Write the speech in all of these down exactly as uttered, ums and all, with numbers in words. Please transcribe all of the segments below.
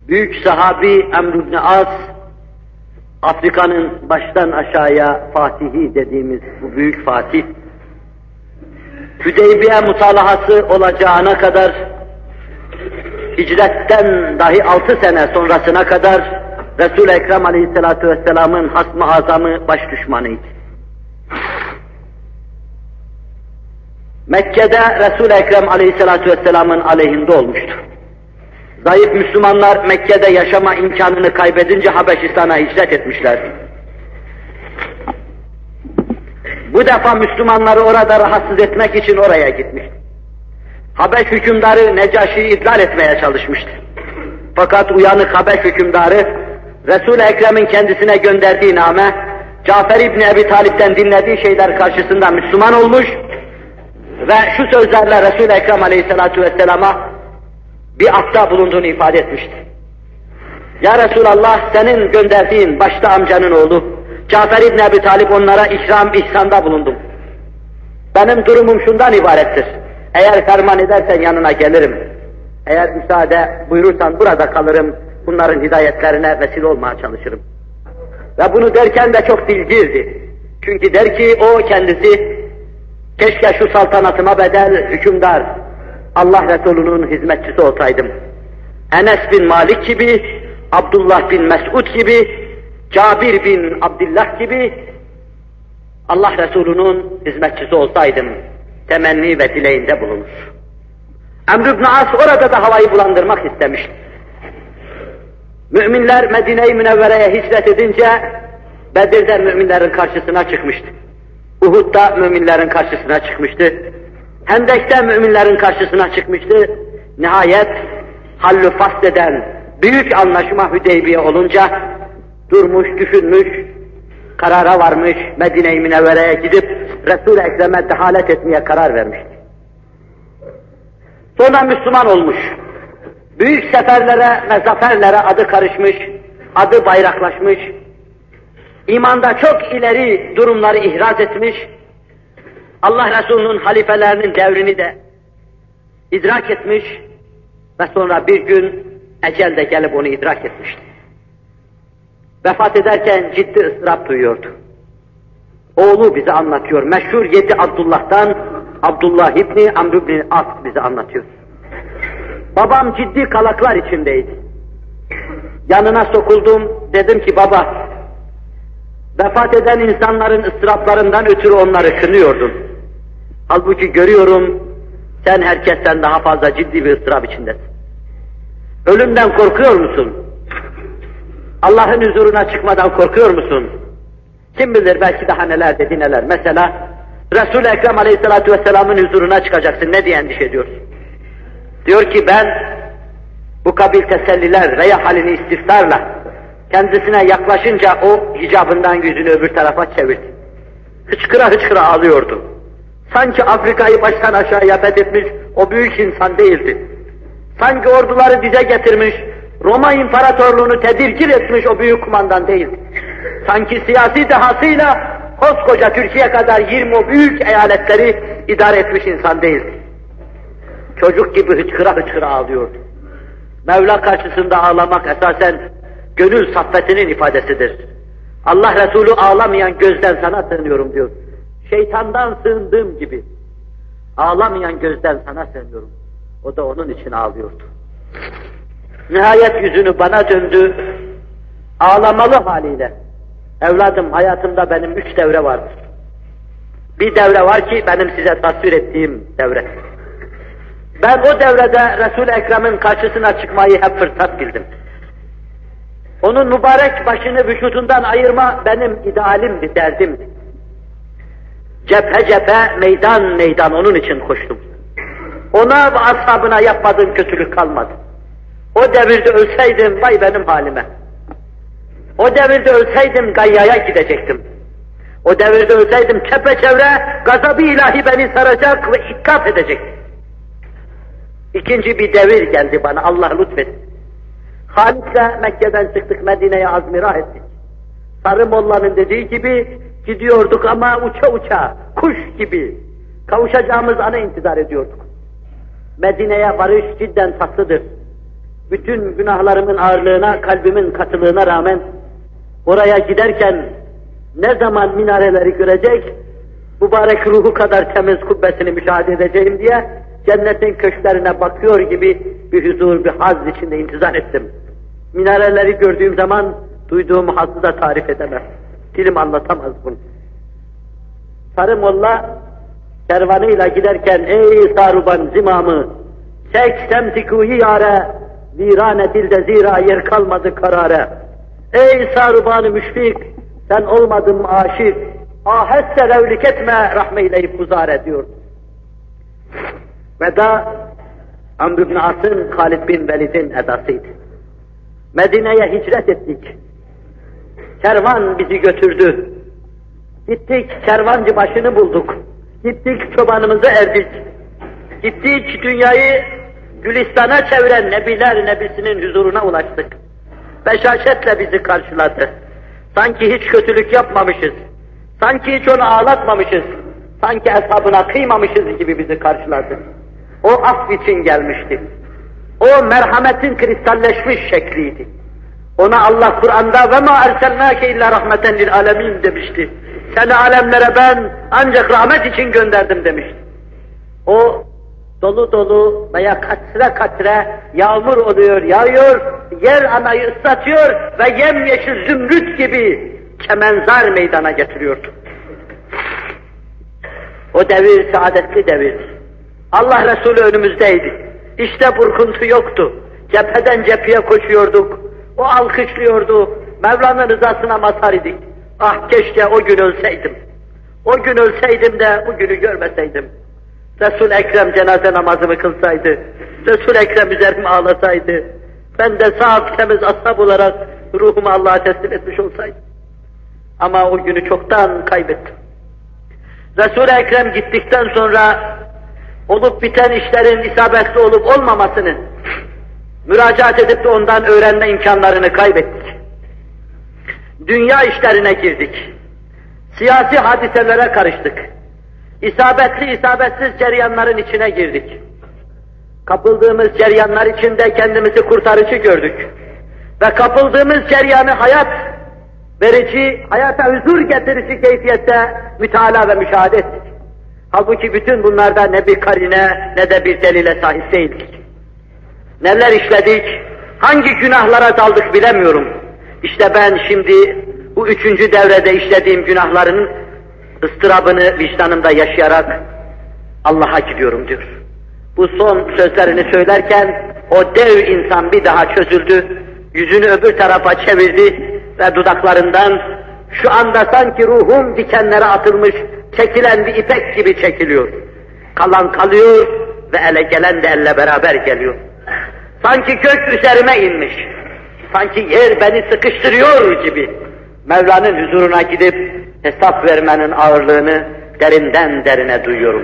Büyük sahabi Amr ibn As, Afrika'nın baştan aşağıya Fatihi dediğimiz bu büyük Fatih, Hüdeybiye mutalahası olacağına kadar, hicretten dahi altı sene sonrasına kadar Resul-i Ekrem Aleyhisselatü Vesselam'ın hasm-ı azamı, baş düşmanıydı. Mekke'de Resul-i Ekrem Aleyhisselatü Vesselam'ın aleyhinde olmuştu. Zayıf Müslümanlar Mekke'de yaşama imkanını kaybedince Habeşistan'a hicret etmişlerdi. Bu defa Müslümanları orada rahatsız etmek için oraya gitmişti. Habeş hükümdarı Necaşi'yi idlal etmeye çalışmıştı. Fakat uyanık Habeş hükümdarı Resul-i Ekrem'in kendisine gönderdiği name, Cafer İbni Ebi Talip'ten dinlediği şeyler karşısında Müslüman olmuş ve şu sözlerle Resul-i Ekrem Aleyhisselatü Vesselam'a bir akta bulunduğunu ifade etmişti. Ya Resulallah, senin gönderdiğin başta amcanın oğlu Cafer İbni Ebi Talip onlara ikram ihsanda bulundum. Benim durumum şundan ibarettir. Eğer ferman edersen yanına gelirim. Eğer müsaade buyurursan burada kalırım. Bunların hidayetlerine vesile olmaya çalışırım. Ve bunu derken de çok dilgirdi. Çünkü der ki o kendisi, keşke şu saltanatıma bedel hükümdar Allah Resulü'nün hizmetçisi olsaydım. Enes bin Malik gibi, Abdullah bin Mes'ud gibi, Cabir bin Abdullah gibi Allah Resulü'nün hizmetçisi olsaydım temenni ve dileğinde bulunur. Amr ibn As orada da havayı bulandırmak istemişti. Müminler Medine-i Münevvere'ye hicret edince Bedir'de müminlerin karşısına çıkmıştı. Uhud'da müminlerin karşısına çıkmıştı. Hendek'te müminlerin karşısına çıkmıştı. Nihayet hallü fasl büyük anlaşma Hüdeybiye olunca durmuş, düşünmüş, karara varmış, Medine-i Münevvere'ye gidip Resul-i Ekrem'e dehalet etmeye karar vermişti. Sonra Müslüman olmuş. Büyük seferlere ve zaferlere adı karışmış, adı bayraklaşmış, imanda çok ileri durumları ihraz etmiş, Allah Resulü'nün halifelerinin devrini de idrak etmiş ve sonra bir gün ecel de gelip onu idrak etmişti. Vefat ederken ciddi ıstırap duyuyordu. Oğlu bize anlatıyor, meşhur yedi Abdullah'tan Abdullah İbni Amr İbni As bize anlatıyor. Babam ciddi kalaklar içindeydi. Yanına sokuldum, dedim ki baba, vefat eden insanların ıstıraplarından ötürü onları kınıyordun. Halbuki görüyorum, sen herkesten daha fazla ciddi bir ıstırap içindesin. Ölümden korkuyor musun? Allah'ın huzuruna çıkmadan korkuyor musun? Kim bilir belki daha neler dedi neler. Mesela Resul-i Ekrem Aleyhisselatü Vesselam'ın huzuruna çıkacaksın, ne diye endişe ediyorsun? Diyor ki ben bu kabil teselliler veya halini istiftarla kendisine yaklaşınca o hicabından yüzünü öbür tarafa çevirdi. Hıçkıra hıçkıra ağlıyordu. Sanki Afrika'yı baştan aşağıya fethetmiş o büyük insan değildi. Sanki orduları dize getirmiş, Roma İmparatorluğunu tedirgin etmiş o büyük kumandan değildi. Sanki siyasi dehasıyla koskoca Türkiye kadar yirmi o büyük eyaletleri idare etmiş insan değildi. Çocuk gibi hıçkıra hıçkıra ağlıyordu. Mevla karşısında ağlamak esasen gönül saffetinin ifadesidir. Allah Resulü ağlamayan gözden sana sığınıyorum diyor. Şeytandan sığındığım gibi ağlamayan gözden sana sığınıyorum. O da onun için ağlıyordu. Nihayet yüzünü bana döndü, ağlamalı haliyle. Evladım, hayatımda benim üç devre vardır. Bir devre var ki benim size tasvir ettiğim devre. Ben o devrede Resul-i Ekrem'in karşısına çıkmayı hep fırsat bildim. Onun mübarek başını vücudundan ayırma benim idealimdi, derdimdi. Cephe cephe, meydan meydan onun için koştum. Ona ve ashabına yapmadığım kötülük kalmadı. O devirde ölseydim vay benim halime. O devirde ölseydim gayyaya gidecektim. O devirde ölseydim çepeçevre gazabı ilahi beni saracak ve ikkaf edecekti. İkinci bir devir geldi bana, Allah lütfetti. Halit'le Mekke'den çıktık, Medine'ye azmirah ettik. Sarı Molla'nın dediği gibi gidiyorduk ama uça uça, kuş gibi. Kavuşacağımız ana intizar ediyorduk. Medine'ye varış cidden tatlıdır. bütün günahlarımın ağırlığına, kalbimin katılığına rağmen oraya giderken ne zaman minareleri görecek, mübarek ruhu kadar temiz kubbesini müşahede edeceğim diye cennetin köşklerine bakıyor gibi bir huzur, bir haz içinde intizar ettim. Minareleri gördüğüm zaman duyduğum hazzı da tarif edemez. Dilim anlatamaz bunu. Sarı Molla kervanıyla giderken ey saruban zimamı, çek semtikuyi yare, virane dilde zira yer kalmadı karare. Ey saruban-ı müşfik, sen olmadın mı aşık, aheste revlik etme, rahmeyleyip huzar diyor. Veda, Amr ibn As'ın, Halid bin Velid'in edasıydı. Medine'ye hicret ettik. Kervan bizi götürdü. Gittik, kervancı başını bulduk. Gittik, çobanımızı erdik. Gittik, dünyayı Gülistan'a çeviren Nebiler Nebisi'nin huzuruna ulaştık. Beşaşetle bizi karşıladı. Sanki hiç kötülük yapmamışız. Sanki hiç onu ağlatmamışız. Sanki hesabına kıymamışız gibi bizi karşıladı. O af için gelmişti. O merhametin kristalleşmiş şekliydi. Ona Allah Kur'an'da ve ma erselnâke illa rahmeten lil alemin demişti. Seni alemlere ben ancak rahmet için gönderdim demişti. O dolu dolu veya katre katre yağmur oluyor, yağıyor, yer anayı ıslatıyor ve yemyeşil zümrüt gibi kemenzar meydana getiriyordu. O devir saadetli devir. Allah Resulü önümüzdeydi. İşte burkuntu yoktu. Cepheden cepheye koşuyorduk. O alkışlıyordu. Mevla'nın rızasına mazhar idik. Ah keşke o gün ölseydim. O gün ölseydim de bu günü görmeseydim. Resul-i Ekrem cenaze namazımı kılsaydı. Resul-i Ekrem üzerime ağlasaydı. Ben de saf temiz ashab olarak ruhumu Allah'a teslim etmiş olsaydım. Ama o günü çoktan kaybettim. Resul-i Ekrem gittikten sonra olup biten işlerin isabetli olup olmamasını müracaat edip de ondan öğrenme imkanlarını kaybettik. Dünya işlerine girdik. Siyasi hadiselere karıştık. İsabetli isabetsiz ceryanların içine girdik. Kapıldığımız ceryanlar içinde kendimizi kurtarıcı gördük. Ve kapıldığımız ceryanı hayat verici, hayata huzur getirici keyfiyette mütalaa ve müşahede ettik. Halbuki bütün bunlarda ne bir karine ne de bir delile sahip değildik. Neler işledik, hangi günahlara daldık bilemiyorum. İşte ben şimdi bu üçüncü devrede işlediğim günahların ıstırabını vicdanımda yaşayarak Allah'a gidiyorum diyor. Bu son sözlerini söylerken o dev insan bir daha çözüldü, yüzünü öbür tarafa çevirdi ve dudaklarından şu anda sanki ruhum dikenlere atılmış, çekilen bir ipek gibi çekiliyor. Kalan kalıyor ve ele gelen de elle beraber geliyor. Sanki gök üzerime inmiş, sanki yer beni sıkıştırıyor gibi Mevla'nın huzuruna gidip hesap vermenin ağırlığını derinden derine duyuyorum.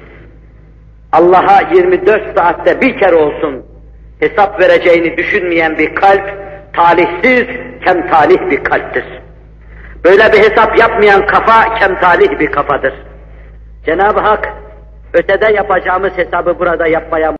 Allah'a yirmi dört saatte bir kere olsun hesap vereceğini düşünmeyen bir kalp, talihsiz, kemtalih bir kalptir. Böyle bir hesap yapmayan kafa, kemtalih bir kafadır. Cenab-ı Hak, ötede yapacağımız hesabı burada yapmaya